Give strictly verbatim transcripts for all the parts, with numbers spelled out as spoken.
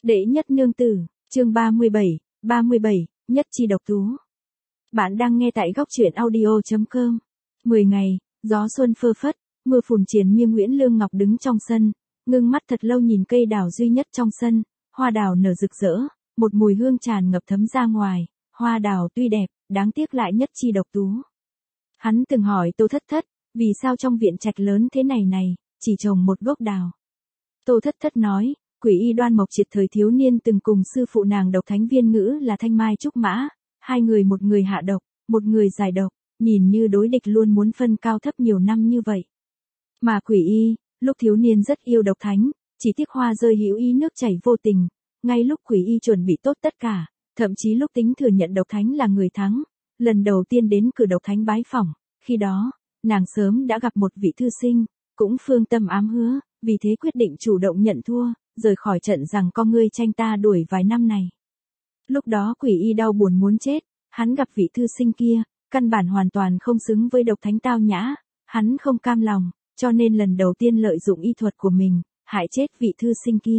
Đệ nhất nương tử, chương ba mươi bảy, ba mươi bảy, nhất chi độc tú. Bạn đang nghe tại góc truyện audio chấm com. mười ngày, gió xuân phơ phất, mưa phùn triền miên. Nguyễn Lương Ngọc đứng trong sân, ngưng mắt thật lâu nhìn cây đào duy nhất trong sân, hoa đào nở rực rỡ, một mùi hương tràn ngập thấm ra ngoài, hoa đào tuy đẹp, đáng tiếc lại nhất chi độc tú. Hắn từng hỏi Tô Thất Thất, vì sao trong viện trạch lớn thế này này, chỉ trồng một gốc đào. Tô Thất Thất nói, Quỷ y Đoan Mộc Triệt thời thiếu niên từng cùng sư phụ nàng độc thánh viên ngữ là Thanh Mai Trúc Mã, hai người một người hạ độc, một người giải độc, nhìn như đối địch luôn muốn phân cao thấp nhiều năm như vậy. Mà Quỷ y, lúc thiếu niên rất yêu độc thánh, chỉ tiếc hoa rơi hữu ý nước chảy vô tình, ngay lúc Quỷ y chuẩn bị tốt tất cả, thậm chí lúc tính thừa nhận độc thánh là người thắng, lần đầu tiên đến cửa độc thánh bái phỏng, khi đó, nàng sớm đã gặp một vị thư sinh, cũng phương tâm ám hứa, vì thế quyết định chủ động nhận thua, rời khỏi trận rằng con ngươi tranh ta đuổi vài năm này. Lúc đó Quỷ y đau buồn muốn chết, hắn gặp vị thư sinh kia, căn bản hoàn toàn không xứng với độc thánh tao nhã, hắn không cam lòng, cho nên lần đầu tiên lợi dụng y thuật của mình, hại chết vị thư sinh kia.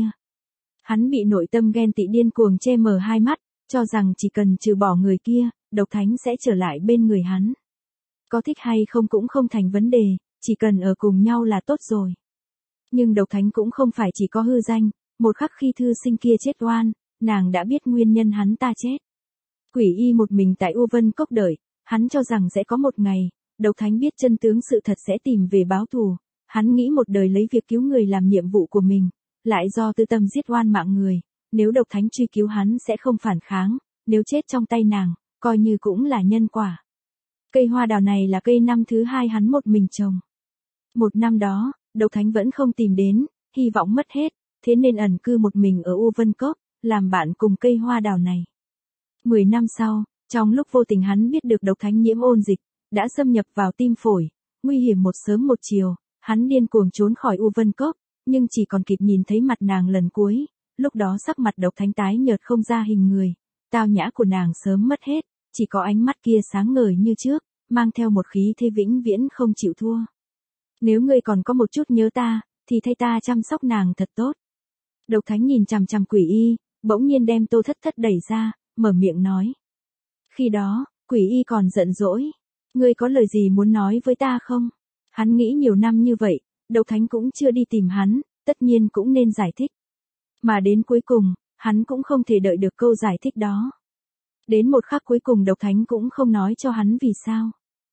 Hắn bị nội tâm ghen tị điên cuồng che mờ hai mắt, cho rằng chỉ cần trừ bỏ người kia, độc thánh sẽ trở lại bên người hắn. Có thích hay không cũng không thành vấn đề, chỉ cần ở cùng nhau là tốt rồi. Nhưng độc thánh cũng không phải chỉ có hư danh, một khắc khi thư sinh kia chết oan, nàng đã biết nguyên nhân hắn ta chết. Quỷ y một mình tại U Vân Cốc đợi, hắn cho rằng sẽ có một ngày, độc thánh biết chân tướng sự thật sẽ tìm về báo thù, hắn nghĩ một đời lấy việc cứu người làm nhiệm vụ của mình, lại do tư tâm giết oan mạng người, nếu độc thánh truy cứu hắn sẽ không phản kháng, nếu chết trong tay nàng, coi như cũng là nhân quả. Cây hoa đào này là cây năm thứ hai hắn một mình trồng. Một năm đó, độc thánh vẫn không tìm đến, hy vọng mất hết, thế nên ẩn cư một mình ở U Vân Cốc, làm bạn cùng cây hoa đào này. Mười năm sau, trong lúc vô tình hắn biết được độc thánh nhiễm ôn dịch, đã xâm nhập vào tim phổi, nguy hiểm một sớm một chiều, hắn điên cuồng trốn khỏi U Vân Cốc, nhưng chỉ còn kịp nhìn thấy mặt nàng lần cuối, lúc đó sắc mặt độc thánh tái nhợt không ra hình người, tao nhã của nàng sớm mất hết, chỉ có ánh mắt kia sáng ngời như trước, mang theo một khí thế vĩnh viễn không chịu thua. Nếu ngươi còn có một chút nhớ ta, thì thay ta chăm sóc nàng thật tốt. Độc thánh nhìn chằm chằm Quỷ y, bỗng nhiên đem Tô Thất Thất đẩy ra, mở miệng nói. Khi đó, Quỷ y còn giận dỗi. Ngươi có lời gì muốn nói với ta không? Hắn nghĩ nhiều năm như vậy, độc thánh cũng chưa đi tìm hắn, tất nhiên cũng nên giải thích. Mà đến cuối cùng, hắn cũng không thể đợi được câu giải thích đó. Đến một khắc cuối cùng độc thánh cũng không nói cho hắn vì sao.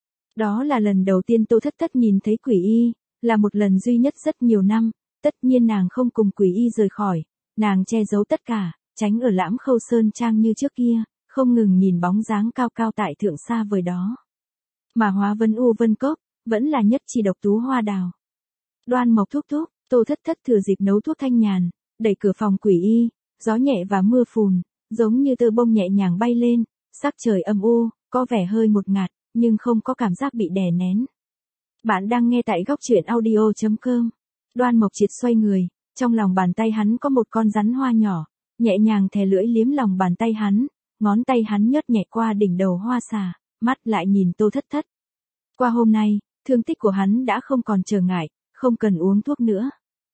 Đó là lần đầu tiên Tô Thất Thất nhìn thấy Quỷ y, là một lần duy nhất rất nhiều năm, tất nhiên nàng không cùng Quỷ y rời khỏi, nàng che giấu tất cả, tránh ở Lãm Khâu Sơn Trang như trước kia, không ngừng nhìn bóng dáng cao cao tại thượng xa vời đó. Mà Hóa Vân U Vân Cốc, vẫn là nhất chi độc tú hoa đào. Đoan Mộc thúc thúc, Tô Thất Thất thừa dịp nấu thuốc thanh nhàn, đẩy cửa phòng Quỷ y, gió nhẹ và mưa phùn, giống như tơ bông nhẹ nhàng bay lên, sắc trời âm u, có vẻ hơi ngột ngạt, nhưng không có cảm giác bị đè nén. Bạn đang nghe tại góc truyện audio chấm com. Đoan Mộc Triệt xoay người, trong lòng bàn tay hắn có một con rắn hoa nhỏ, nhẹ nhàng thè lưỡi liếm lòng bàn tay hắn, ngón tay hắn nhớt nhẹ qua đỉnh đầu hoa xà, mắt lại nhìn Tô Thất Thất. Qua hôm nay, thương tích của hắn đã không còn trở ngại, không cần uống thuốc nữa.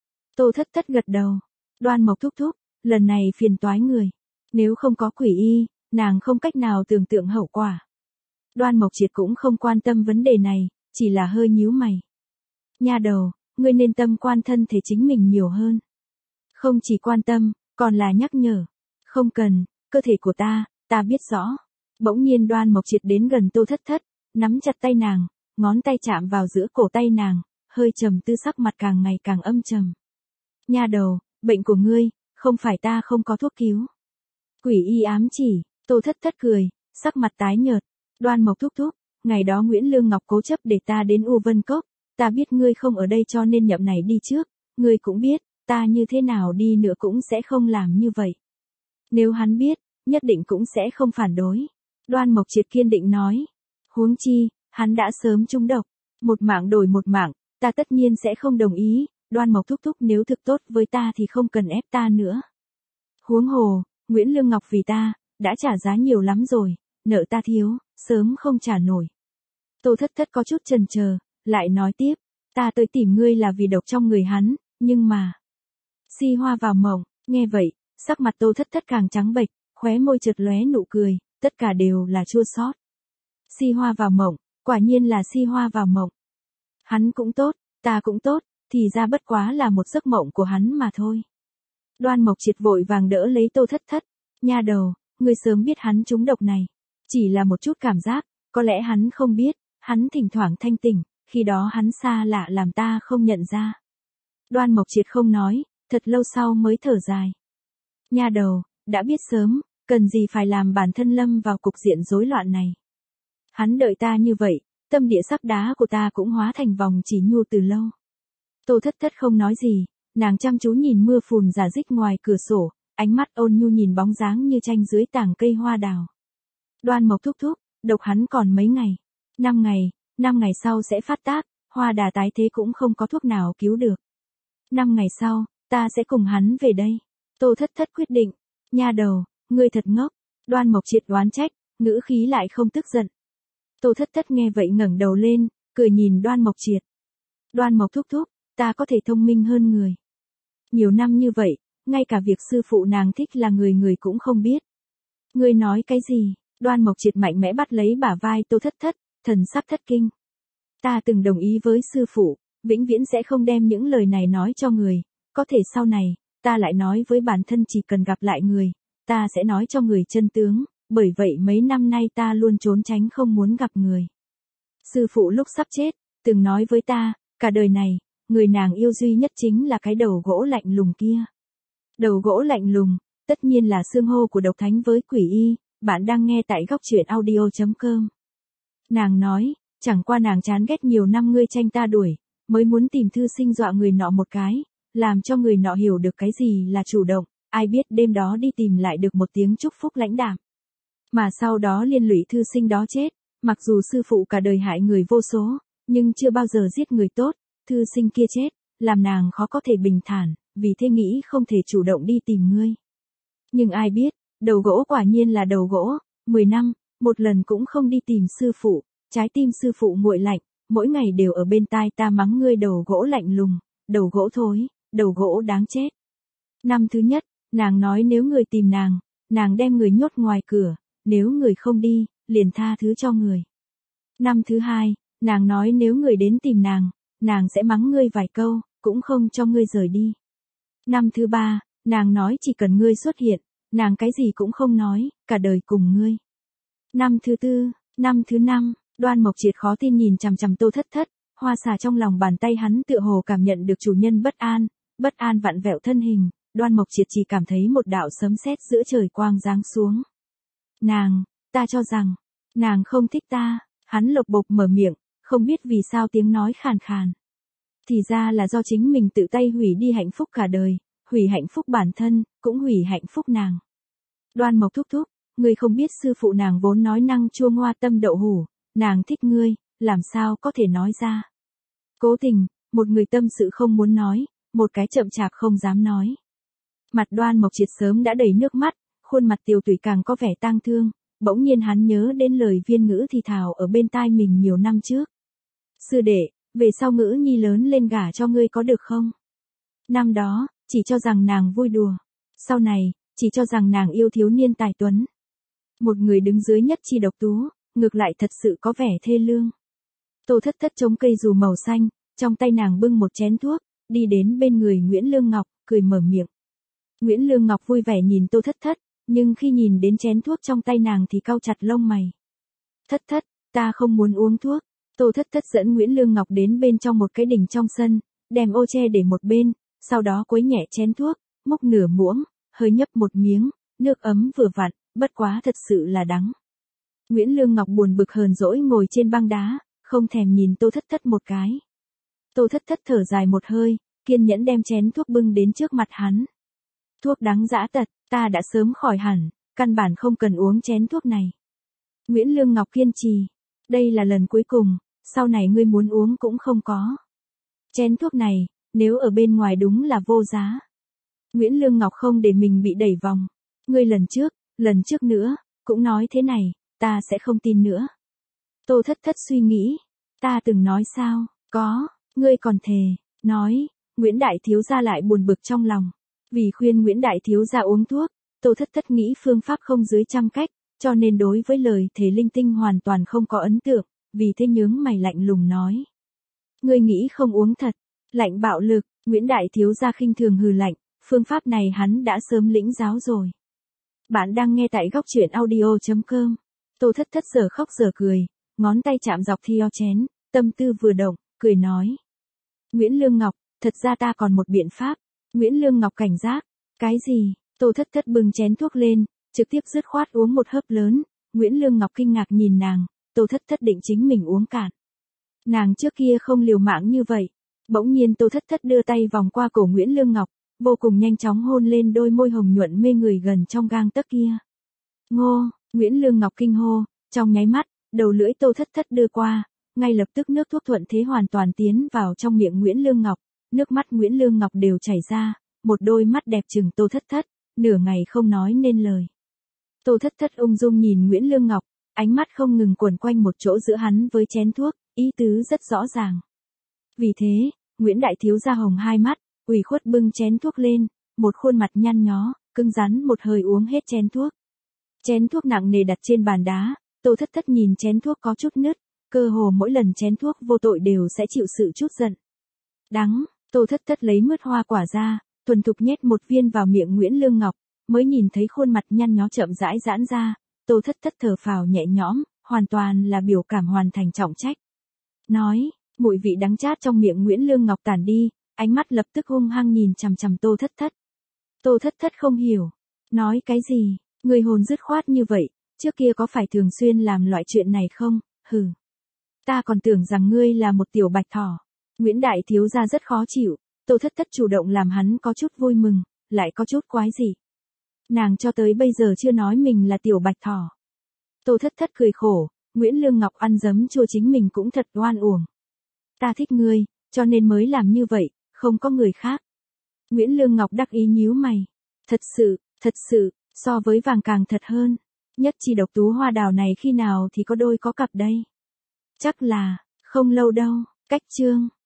Tô Thất Thất gật đầu. Đoan Mộc thúc thúc, lần này phiền toái người. Nếu không có Quỷ y, nàng không cách nào tưởng tượng hậu quả. Đoan Mộc Triệt cũng không quan tâm vấn đề này, chỉ là hơi nhíu mày. Nha đầu, ngươi nên tâm quan thân thể chính mình nhiều hơn. Không chỉ quan tâm, còn là nhắc nhở. Không cần, cơ thể của ta, ta biết rõ. Bỗng nhiên Đoan Mộc Triệt đến gần Tô Thất Thất, nắm chặt tay nàng, ngón tay chạm vào giữa cổ tay nàng, hơi trầm tư sắc mặt càng ngày càng âm trầm. Nha đầu, bệnh của ngươi, không phải ta không có thuốc cứu. Quỷ y ám chỉ, Tô Thất Thất cười, sắc mặt tái nhợt. Đoan Mộc thúc thúc, ngày đó Nguyễn Lương Ngọc cố chấp để ta đến U Vân Cốc, ta biết ngươi không ở đây cho nên nhậm này đi trước, ngươi cũng biết, ta như thế nào đi nữa cũng sẽ không làm như vậy. Nếu hắn biết, nhất định cũng sẽ không phản đối. Đoan Mộc Triệt kiên định nói. Huống chi, hắn đã sớm trúng độc, một mạng đổi một mạng, ta tất nhiên sẽ không đồng ý, Đoan Mộc thúc thúc nếu thực tốt với ta thì không cần ép ta nữa. Huống hồ, Nguyễn Lương Ngọc vì ta, đã trả giá nhiều lắm rồi, nợ ta thiếu, sớm không trả nổi. Tô Thất Thất có chút chần chờ, lại nói tiếp, ta tới tìm ngươi là vì độc trong người hắn, nhưng mà... Si Hoa vào mộng, nghe vậy, Sắc mặt Tô Thất Thất càng trắng bệch, khóe môi chợt lóe nụ cười, tất cả đều là chua xót. Si hoa vào mộng, quả nhiên là si hoa vào mộng. Hắn cũng tốt, ta cũng tốt, thì ra bất quá là một giấc mộng của hắn mà thôi. Đoan Mộc Triệt vội vàng đỡ lấy Tô Thất Thất, nha đầu, ngươi sớm biết hắn trúng độc này, chỉ là một chút cảm giác, có lẽ hắn không biết, hắn thỉnh thoảng thanh tỉnh, khi đó hắn xa lạ làm ta không nhận ra. Đoan Mộc Triệt không nói, thật lâu sau mới thở dài. Nha đầu, đã biết sớm, cần gì phải làm bản thân lâm vào cục diện rối loạn này. Hắn đợi ta như vậy, tâm địa sắp đá của ta cũng hóa thành vòng chỉ nhu từ lâu. Tô Thất Thất không nói gì, nàng chăm chú nhìn mưa phùn rả rích ngoài cửa sổ, ánh mắt ôn nhu nhìn bóng dáng như tranh dưới tảng cây hoa đào. Đoan Mộc thúc thúc, độc hắn còn mấy ngày? Năm ngày, năm ngày sau sẽ phát tác, hoa đà tái thế cũng không có thuốc nào cứu được. Năm ngày sau, ta sẽ cùng hắn về đây. Tô Thất Thất quyết định, nha đầu, ngươi thật ngốc. Đoan Mộc Triệt oán trách, ngữ khí lại không tức giận. Tô Thất Thất nghe vậy ngẩng đầu lên, cười nhìn Đoan Mộc Triệt. Đoan Mộc thúc thúc, ta có thể thông minh hơn người. Nhiều năm như vậy, ngay cả việc sư phụ nàng thích là người người cũng không biết. Ngươi nói cái gì? Đoan Mộc Triệt mạnh mẽ bắt lấy bả vai Tô Thất Thất, thần sắc thất kinh. Ta từng đồng ý với sư phụ, vĩnh viễn sẽ không đem những lời này nói cho người, có thể sau này, ta lại nói với bản thân chỉ cần gặp lại người, ta sẽ nói cho người chân tướng, bởi vậy mấy năm nay ta luôn trốn tránh không muốn gặp người. Sư phụ lúc sắp chết, từng nói với ta, cả đời này, người nàng yêu duy nhất chính là cái đầu gỗ lạnh lùng kia. Đầu gỗ lạnh lùng, tất nhiên là xương hô của độc thánh với quỷ y, bạn đang nghe tại góc truyện audio chấm com. Nàng nói, chẳng qua nàng chán ghét nhiều năm ngươi tranh ta đuổi, mới muốn tìm thư sinh dọa người nọ một cái, làm cho người nọ hiểu được cái gì là chủ động, ai biết đêm đó đi tìm lại được một tiếng chúc phúc lãnh đạm. Mà sau đó liên lụy thư sinh đó chết, mặc dù sư phụ cả đời hại người vô số, nhưng chưa bao giờ giết người tốt, thư sinh kia chết, làm nàng khó có thể bình thản, vì thế nghĩ không thể chủ động đi tìm ngươi. Nhưng ai biết, đầu gỗ quả nhiên là đầu gỗ, mười năm, một lần cũng không đi tìm sư phụ, trái tim sư phụ nguội lạnh, mỗi ngày đều ở bên tai ta mắng ngươi đầu gỗ lạnh lùng, đầu gỗ thối, đầu gỗ đáng chết. Năm thứ nhất, nàng nói nếu người tìm nàng, nàng đem người nhốt ngoài cửa, nếu người không đi, liền tha thứ cho người. Năm thứ hai, nàng nói nếu người đến tìm nàng, nàng sẽ mắng ngươi vài câu, cũng không cho ngươi rời đi. Năm thứ ba, nàng nói chỉ cần ngươi xuất hiện, nàng cái gì cũng không nói, cả đời cùng ngươi. Năm thứ tư, năm thứ năm, Đoan Mộc Triệt khó tin nhìn chằm chằm Tô Thất Thất, hoa xà trong lòng bàn tay hắn tựa hồ cảm nhận được chủ nhân bất an, bất an vặn vẹo thân hình, Đoan Mộc Triệt chỉ cảm thấy một đạo sấm sét giữa trời quang giáng xuống. Nàng, ta cho rằng, nàng không thích ta, hắn lộc bộc mở miệng, không biết vì sao tiếng nói khàn khàn. Thì ra là do chính mình tự tay hủy đi hạnh phúc cả đời, hủy hạnh phúc bản thân, cũng hủy hạnh phúc nàng. Đoan Mộc thúc thúc, ngươi không biết sư phụ nàng vốn nói năng chua ngoa tâm đậu hủ, nàng thích ngươi, làm sao có thể nói ra. Cố tình, một người tâm sự không muốn nói, một cái chậm chạp không dám nói. Mặt Đoan Mộc Triệt sớm đã đầy nước mắt, khuôn mặt tiều tụy càng có vẻ tang thương, bỗng nhiên hắn nhớ đến lời viên ngữ thì thào ở bên tai mình nhiều năm trước. Sư đệ, về sau ngữ nhi lớn lên gả cho ngươi có được không? Năm đó, chỉ cho rằng nàng vui đùa. Sau này, chỉ cho rằng nàng yêu thiếu niên tài tuấn. Một người đứng dưới nhất chi độc tú, ngược lại thật sự có vẻ thê lương. Tô Thất Thất chống cây dù màu xanh, trong tay nàng bưng một chén thuốc, đi đến bên người Nguyễn Lương Ngọc, cười mở miệng. Nguyễn Lương Ngọc vui vẻ nhìn Tô Thất Thất, nhưng khi nhìn đến chén thuốc trong tay nàng thì cau chặt lông mày. Thất Thất, ta không muốn uống thuốc. Tô Thất Thất dẫn Nguyễn Lương Ngọc đến bên trong một cái đình trong sân, đem ô che để một bên, sau đó quấy nhẹ chén thuốc, múc nửa muỗng, hơi nhấp một miếng, nước ấm vừa vặn, bất quá thật sự là đắng. Nguyễn Lương Ngọc buồn bực hờn dỗi ngồi trên băng đá, không thèm nhìn Tô Thất Thất một cái. Tô Thất Thất thở dài một hơi, kiên nhẫn đem chén thuốc bưng đến trước mặt hắn. Thuốc đắng dã tật, ta đã sớm khỏi hẳn, căn bản không cần uống chén thuốc này. Nguyễn Lương Ngọc kiên trì, đây là lần cuối cùng, sau này ngươi muốn uống cũng không có. Chén thuốc này, nếu ở bên ngoài đúng là vô giá. Nguyễn Lương Ngọc không để mình bị đẩy vòng. Ngươi lần trước, lần trước nữa, cũng nói thế này, ta sẽ không tin nữa. Tô Thất Thất suy nghĩ, ta từng nói sao, có, ngươi còn thề, nói, Nguyễn Đại Thiếu gia lại buồn bực trong lòng. Vì khuyên Nguyễn Đại Thiếu Gia uống thuốc, Tô Thất Thất nghĩ phương pháp không dưới trăm cách, cho nên đối với lời thề linh tinh hoàn toàn không có ấn tượng, vì thế nhướng mày lạnh lùng nói. Ngươi nghĩ không uống thật, lạnh bạo lực, Nguyễn Đại Thiếu Gia khinh thường hừ lạnh, phương pháp này hắn đã sớm lĩnh giáo rồi. Bạn đang nghe tại góc truyện audio chấm com. Tô Thất Thất giờ khóc giờ cười, ngón tay chạm dọc thìa chén, tâm tư vừa động, cười nói. Nguyễn Lương Ngọc, thật ra ta còn một biện pháp. Nguyễn Lương Ngọc cảnh giác. Cái gì? Tô Thất Thất bưng chén thuốc lên, trực tiếp dứt khoát uống một hớp lớn. Nguyễn Lương Ngọc kinh ngạc nhìn nàng, Tô Thất Thất định chính mình uống cạn. Nàng trước kia không liều mạng như vậy. Bỗng nhiên Tô Thất Thất đưa tay vòng qua cổ Nguyễn Lương Ngọc, vô cùng nhanh chóng hôn lên đôi môi hồng nhuận mê người gần trong gang tấc kia. Ngô, Nguyễn Lương Ngọc kinh hô, trong nháy mắt, đầu lưỡi Tô Thất Thất đưa qua, ngay lập tức nước thuốc thuận thế hoàn toàn tiến vào trong miệng Nguyễn Lương Ngọc, nước mắt Nguyễn Lương Ngọc đều chảy ra, một đôi mắt đẹp trừng Tô Thất Thất, nửa ngày không nói nên lời. Tô Thất Thất ung dung nhìn Nguyễn Lương Ngọc, ánh mắt không ngừng quẩn quanh một chỗ giữa hắn với chén thuốc, ý tứ rất rõ ràng. Vì thế, Nguyễn Đại Thiếu Gia hồng hai mắt, ủy khuất bưng chén thuốc lên, một khuôn mặt nhăn nhó, cứng rắn một hơi uống hết chén thuốc. Chén thuốc nặng nề đặt trên bàn đá, Tô Thất Thất nhìn chén thuốc có chút nứt, cơ hồ mỗi lần chén thuốc vô tội đều sẽ chịu sự chút giận. Đắng, Tô Thất Thất lấy mứt hoa quả ra, thuần thục nhét một viên vào miệng Nguyễn Lương Ngọc, mới nhìn thấy khuôn mặt nhăn nhó chậm rãi giãn ra, Tô Thất Thất thở phào nhẹ nhõm, hoàn toàn là biểu cảm hoàn thành trọng trách. Nói, mùi vị đắng chát trong miệng Nguyễn Lương Ngọc tản đi, ánh mắt lập tức hung hăng nhìn chằm chằm Tô Thất Thất. Tô Thất Thất không hiểu, nói cái gì, người hồn dứt khoát như vậy, trước kia có phải thường xuyên làm loại chuyện này không, hừ. Ta còn tưởng rằng ngươi là một tiểu bạch thỏ. Nguyễn Đại Thiếu Gia rất khó chịu, Tô Thất Thất chủ động làm hắn có chút vui mừng, lại có chút quái dị. Nàng cho tới bây giờ chưa nói mình là tiểu bạch thỏ. Tô Thất Thất cười khổ, Nguyễn Lương Ngọc ăn giấm chua chính mình cũng thật oan uổng. Ta thích ngươi, cho nên mới làm như vậy, không có người khác. Nguyễn Lương Ngọc đắc ý nhíu mày. Thật sự, thật sự, so với vàng càng thật hơn. Nhất chi độc tú hoa đào này khi nào thì có đôi có cặp đây? Chắc là, không lâu đâu, cách chương.